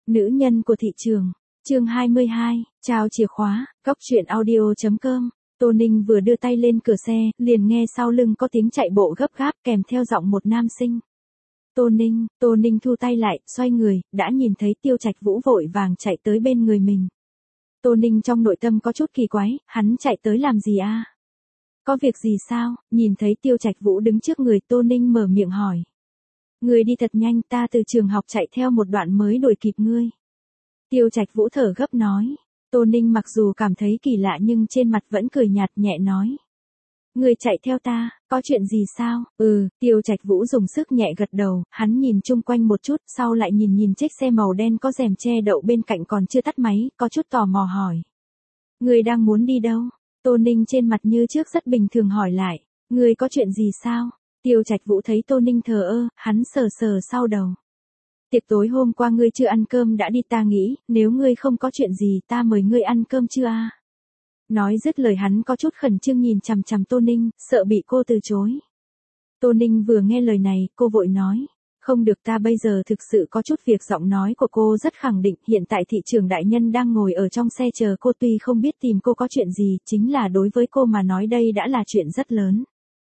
Nữ nhân của thị trường. Chương 22, trao chìa khóa, góc truyện audio.com. Tô Ninh vừa đưa tay lên cửa xe, liền nghe sau lưng có tiếng chạy bộ gấp gáp kèm theo giọng một nam sinh. Tô Ninh thu tay lại, xoay người, đã nhìn thấy Tiêu Trạch Vũ vội vàng chạy tới bên người mình. Tô Ninh trong nội tâm có chút kỳ quái, hắn chạy tới làm gì a? Có việc gì sao? Nhìn thấy Tiêu Trạch Vũ đứng trước người, Tô Ninh mở miệng hỏi. Người đi thật nhanh, ta từ trường học chạy theo một đoạn mới đuổi kịp ngươi. Tiêu Trạch Vũ thở gấp nói. Tô Ninh mặc dù cảm thấy kỳ lạ nhưng trên mặt vẫn cười nhạt nhẹ nói. Người chạy theo ta, có chuyện gì sao? Tiêu Trạch Vũ dùng sức nhẹ gật đầu, hắn nhìn chung quanh một chút, sau lại nhìn chiếc xe màu đen có rèm che đậu bên cạnh còn chưa tắt máy, có chút tò mò hỏi. Người đang muốn đi đâu? Tô Ninh trên mặt như trước rất bình thường hỏi lại. Người có chuyện gì sao? Tiêu Trạch Vũ thấy Tô Ninh thờ ơ, hắn sờ sau đầu. Tiệc tối hôm qua ngươi chưa ăn cơm đã đi, ta nghĩ, nếu ngươi không có chuyện gì ta mời ngươi ăn cơm chưa a? Nói dứt lời hắn có chút khẩn trương nhìn chằm chằm Tô Ninh, sợ bị cô từ chối. Tô Ninh vừa nghe lời này, cô vội nói. Không được, ta bây giờ thực sự có chút việc. Giọng nói của cô rất khẳng định, hiện tại thị trưởng đại nhân đang ngồi ở trong xe chờ cô, tuy không biết tìm cô có chuyện gì, chính là đối với cô mà nói đây đã là chuyện rất lớn.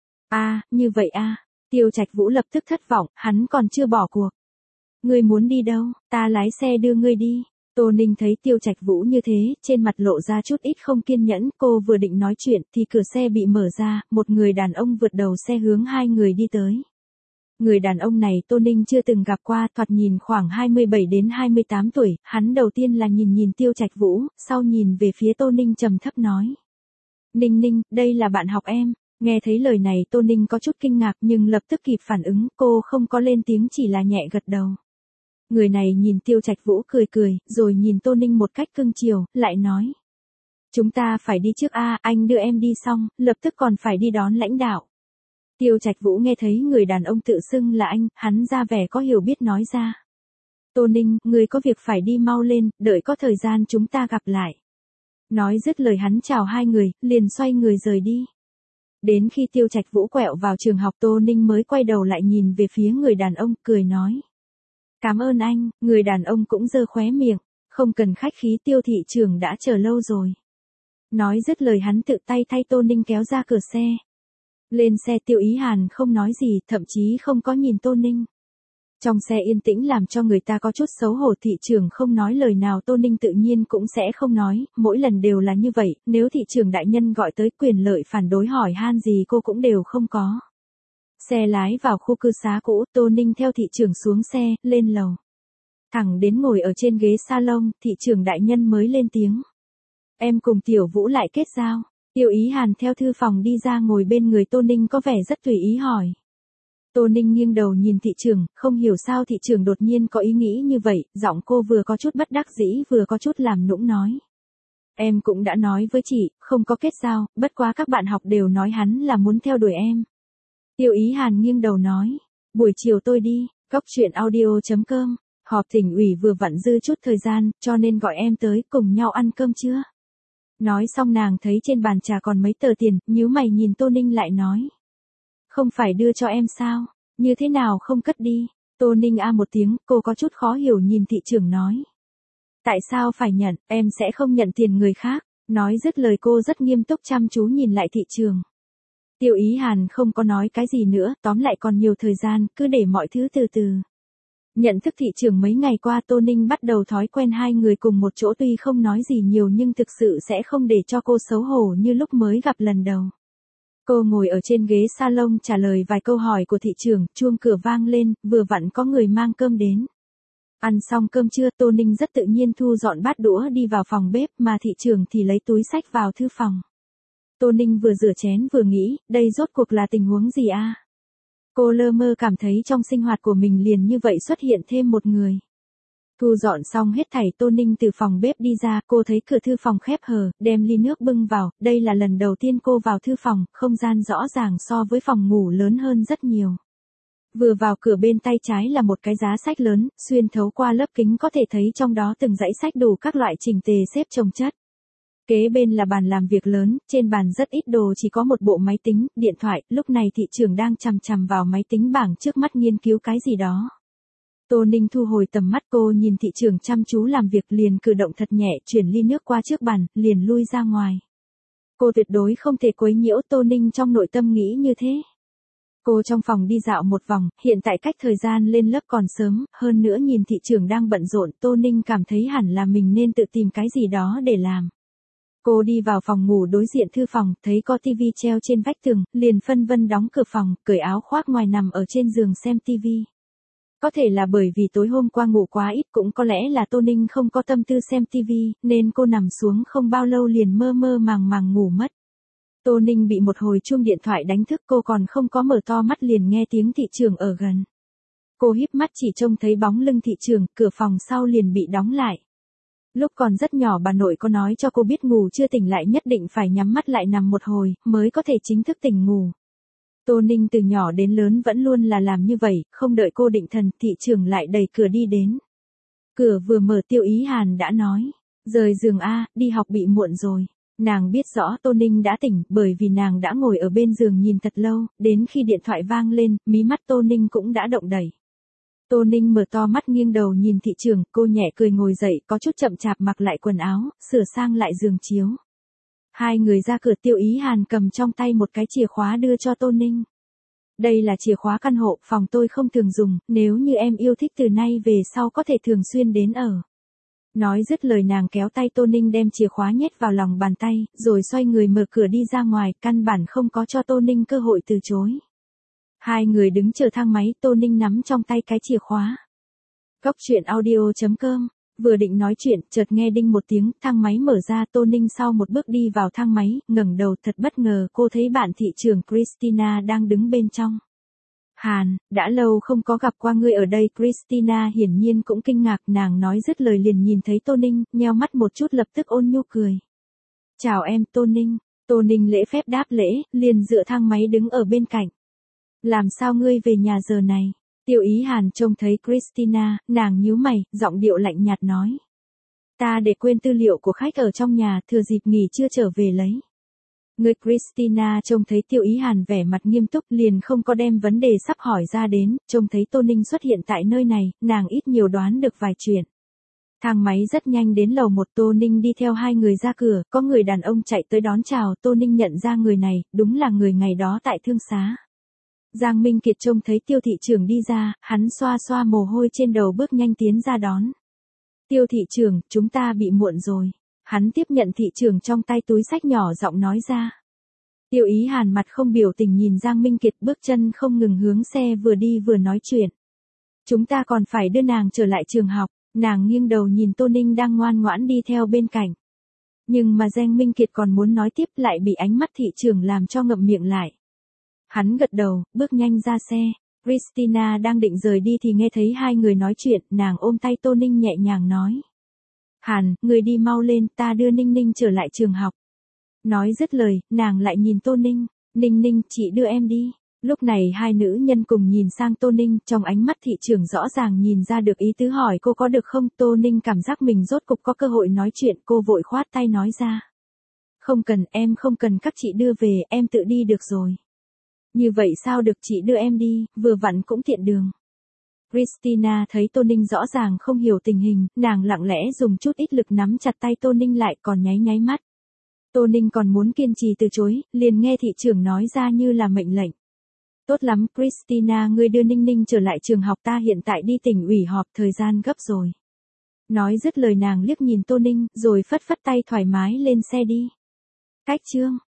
Như vậy Tiêu Trạch Vũ lập tức thất vọng, hắn còn chưa bỏ cuộc. Ngươi muốn đi đâu, ta lái xe đưa ngươi đi. Tô Ninh thấy Tiêu Trạch Vũ như thế, trên mặt lộ ra chút ít không kiên nhẫn, cô vừa định nói chuyện thì cửa xe bị mở ra, một người đàn ông vượt đầu xe hướng hai người đi tới. Người đàn ông này Tô Ninh chưa từng gặp qua, thoạt nhìn khoảng 27 đến 28 tuổi, hắn đầu tiên là nhìn Tiêu Trạch Vũ, sau nhìn về phía Tô Ninh trầm thấp nói. Ninh, đây là bạn học em. Nghe thấy lời này Tô Ninh có chút kinh ngạc nhưng lập tức kịp phản ứng, cô không có lên tiếng chỉ là nhẹ gật đầu. Người này nhìn Tiêu Trạch Vũ cười, rồi nhìn Tô Ninh một cách cưng chiều, lại nói. Chúng ta phải đi trước anh đưa em đi xong, lập tức còn phải đi đón lãnh đạo. Tiêu Trạch Vũ nghe thấy người đàn ông tự xưng là anh, hắn ra vẻ có hiểu biết nói ra. Tô Ninh, người có việc phải đi mau lên, đợi có thời gian chúng ta gặp lại. Nói dứt lời hắn chào hai người, liền xoay người rời đi. Đến khi Tiêu Trạch Vũ quẹo vào trường học Tô Ninh mới quay đầu lại nhìn về phía người đàn ông, cười nói. Cảm ơn anh, người đàn ông cũng giơ khóe miệng, không cần khách khí, Tiêu thị trưởng đã chờ lâu rồi. Nói dứt lời hắn tự tay thay Tô Ninh kéo ra cửa xe. Lên xe Tiêu Ý Hàn không nói gì, thậm chí không có nhìn Tô Ninh. Trong xe yên tĩnh làm cho người ta có chút xấu hổ, thị trưởng không nói lời nào Tô Ninh tự nhiên cũng sẽ không nói, mỗi lần đều là như vậy, nếu thị trưởng đại nhân gọi tới quyền lợi phản đối hỏi han gì cô cũng đều không có. Xe lái vào khu cư xá cũ, Tô Ninh theo thị trưởng xuống xe, lên lầu. Thẳng đến ngồi ở trên ghế salon, thị trưởng đại nhân mới lên tiếng. Em cùng Tiểu Vũ lại kết giao. Tiêu Ý Hàn theo thư phòng đi ra ngồi bên người Tô Ninh có vẻ rất tùy ý hỏi. Tô Ninh nghiêng đầu nhìn thị trưởng, không hiểu sao thị trưởng đột nhiên có ý nghĩ như vậy, giọng cô vừa có chút bất đắc dĩ vừa có chút làm nũng nói. Em cũng đã nói với chị, không có kết giao, bất quá các bạn học đều nói hắn là muốn theo đuổi em. Tiêu Ý Hàn nghiêng đầu nói, buổi chiều tôi đi, góc truyện audio.com, họp tỉnh ủy vừa vặn dư chút thời gian, cho nên gọi em tới cùng nhau ăn cơm chưa? Nói xong nàng thấy trên bàn trà còn mấy tờ tiền, nhíu mày nhìn Tô Ninh lại nói. Không phải đưa cho em sao, như thế nào không cất đi? Tô Ninh một tiếng, cô có chút khó hiểu nhìn thị trưởng nói. Tại sao phải nhận, em sẽ không nhận tiền người khác, nói dứt lời cô rất nghiêm túc chăm chú nhìn lại thị trường. Tiêu Ý Hàn không có nói cái gì nữa, tóm lại còn nhiều thời gian, cứ để mọi thứ từ từ. Nhận thức thị trường mấy ngày qua Tô Ninh bắt đầu thói quen hai người cùng một chỗ, tuy không nói gì nhiều nhưng thực sự sẽ không để cho cô xấu hổ như lúc mới gặp lần đầu. Cô ngồi ở trên ghế salon trả lời vài câu hỏi của thị trường, chuông cửa vang lên, vừa vặn có người mang cơm đến. Ăn xong cơm trưa Tô Ninh rất tự nhiên thu dọn bát đũa đi vào phòng bếp mà thị trường thì lấy túi xách vào thư phòng. Tô Ninh vừa rửa chén vừa nghĩ, đây rốt cuộc là tình huống gì Cô lơ mơ cảm thấy trong sinh hoạt của mình liền như vậy xuất hiện thêm một người. Thu dọn xong hết thảy Tô Ninh từ phòng bếp đi ra, cô thấy cửa thư phòng khép hờ, đem ly nước bưng vào, đây là lần đầu tiên cô vào thư phòng, không gian rõ ràng so với phòng ngủ lớn hơn rất nhiều. Vừa vào cửa bên tay trái là một cái giá sách lớn, xuyên thấu qua lớp kính có thể thấy trong đó từng dãy sách đủ các loại chỉnh tề xếp chồng chất. Kế bên là bàn làm việc lớn, trên bàn rất ít đồ, chỉ có một bộ máy tính, điện thoại, lúc này thị trưởng đang chằm chằm vào máy tính bảng trước mắt nghiên cứu cái gì đó. Tô Ninh thu hồi tầm mắt, cô nhìn thị trưởng chăm chú làm việc liền cử động thật nhẹ chuyển ly nước qua trước bàn, liền lui ra ngoài. Cô tuyệt đối không thể quấy nhiễu, Tô Ninh trong nội tâm nghĩ như thế. Cô trong phòng đi dạo một vòng, hiện tại cách thời gian lên lớp còn sớm, hơn nữa nhìn thị trưởng đang bận rộn, Tô Ninh cảm thấy hẳn là mình nên tự tìm cái gì đó để làm. Cô đi vào phòng ngủ đối diện thư phòng, thấy có tivi treo trên vách tường, liền phân vân đóng cửa phòng, cởi áo khoác ngoài nằm ở trên giường xem tivi. Có thể là bởi vì tối hôm qua ngủ quá ít, cũng có lẽ là Tô Ninh không có tâm tư xem tivi, nên cô nằm xuống không bao lâu liền mơ mơ màng màng ngủ mất. Tô Ninh bị một hồi chuông điện thoại đánh thức, cô còn không có mở to mắt liền nghe tiếng thị trưởng ở gần. Cô híp mắt chỉ trông thấy bóng lưng thị trưởng, cửa phòng sau liền bị đóng lại. Lúc còn rất nhỏ bà nội có nói cho cô biết ngủ chưa tỉnh lại nhất định phải nhắm mắt lại nằm một hồi, mới có thể chính thức tỉnh ngủ. Tô Ninh từ nhỏ đến lớn vẫn luôn là làm như vậy, không đợi cô định thần, thị trưởng lại đẩy cửa đi đến. Cửa vừa mở Tiêu Ý Hàn đã nói, rời giường a, đi học bị muộn rồi. Nàng biết rõ Tô Ninh đã tỉnh, bởi vì nàng đã ngồi ở bên giường nhìn thật lâu, đến khi điện thoại vang lên, mí mắt Tô Ninh cũng đã động đẩy. Tô Ninh mở to mắt nghiêng đầu nhìn thị trưởng, cô nhẹ cười ngồi dậy, có chút chậm chạp mặc lại quần áo, sửa sang lại giường chiếu. Hai người ra cửa, Tiêu Ý Hàn cầm trong tay một cái chìa khóa đưa cho Tô Ninh. Đây là chìa khóa căn hộ, phòng tôi không thường dùng, nếu như em yêu thích từ nay về sau có thể thường xuyên đến ở. Nói dứt lời nàng kéo tay Tô Ninh đem chìa khóa nhét vào lòng bàn tay, rồi xoay người mở cửa đi ra ngoài, căn bản không có cho Tô Ninh cơ hội từ chối. Hai người đứng chờ thang máy, Tô Ninh nắm trong tay cái chìa khóa. Góc truyện audio.com, vừa định nói chuyện, chợt nghe đinh một tiếng, thang máy mở ra, Tô Ninh sau một bước đi vào thang máy, ngẩng đầu thật bất ngờ, cô thấy bạn thị trưởng Christina đang đứng bên trong. Hàn, đã lâu không có gặp qua ngươi ở đây, Christina hiển nhiên cũng kinh ngạc, nàng nói dứt lời liền nhìn thấy Tô Ninh, nheo mắt một chút lập tức ôn nhu cười. Chào em, Tô Ninh. Tô Ninh lễ phép đáp lễ, liền dựa thang máy đứng ở bên cạnh. Làm sao ngươi về nhà giờ này? Tiêu Ý Hàn trông thấy Christina, nàng nhíu mày, giọng điệu lạnh nhạt nói. Ta để quên tư liệu của khách ở trong nhà, thừa dịp nghỉ trưa trở về lấy. Người Christina trông thấy Tiêu Ý Hàn vẻ mặt nghiêm túc liền không có đem vấn đề sắp hỏi ra đến, trông thấy Tô Ninh xuất hiện tại nơi này, nàng ít nhiều đoán được vài chuyện. Thang máy rất nhanh đến lầu 1, Tô Ninh đi theo hai người ra cửa, có người đàn ông chạy tới đón chào, Tô Ninh nhận ra người này, đúng là người ngày đó tại thương xá. Giang Minh Kiệt trông thấy Tiêu thị trưởng đi ra, hắn xoa xoa mồ hôi trên đầu bước nhanh tiến ra đón. Tiêu thị trưởng, chúng ta bị muộn rồi. Hắn tiếp nhận thị trưởng trong tay túi xách nhỏ giọng nói ra. Tiêu Ý Hàn mặt không biểu tình nhìn Giang Minh Kiệt, bước chân không ngừng hướng xe vừa đi vừa nói chuyện. Chúng ta còn phải đưa nàng trở lại trường học, nàng nghiêng đầu nhìn Tô Ninh đang ngoan ngoãn đi theo bên cạnh. Nhưng mà Giang Minh Kiệt còn muốn nói tiếp lại bị ánh mắt thị trưởng làm cho ngậm miệng lại. Hắn gật đầu, bước nhanh ra xe. Christina đang định rời đi thì nghe thấy hai người nói chuyện, nàng ôm tay Tô Ninh nhẹ nhàng nói. Hàn, người đi mau lên, ta đưa Ninh Ninh trở lại trường học. Nói dứt lời, nàng lại nhìn Tô Ninh. Ninh Ninh, chị đưa em đi. Lúc này hai nữ nhân cùng nhìn sang Tô Ninh, trong ánh mắt thị trưởng rõ ràng nhìn ra được ý tứ hỏi cô có được không. Tô Ninh cảm giác mình rốt cục có cơ hội nói chuyện, cô vội khoát tay nói ra. Không cần, em không cần các chị đưa về, em tự đi được rồi. Như vậy sao được, chị đưa em đi, vừa vặn cũng tiện đường. Christina thấy Tô Ninh rõ ràng không hiểu tình hình, nàng lặng lẽ dùng chút ít lực nắm chặt tay Tô Ninh lại còn nháy nháy mắt. Tô Ninh còn muốn kiên trì từ chối, liền nghe thị trưởng nói ra như là mệnh lệnh. Tốt lắm, Christina, ngươi đưa Ninh Ninh trở lại trường học, ta hiện tại đi tỉnh ủy họp, thời gian gấp rồi. Nói dứt lời nàng liếc nhìn Tô Ninh, rồi phất phất tay thoải mái lên xe đi. Cách chương.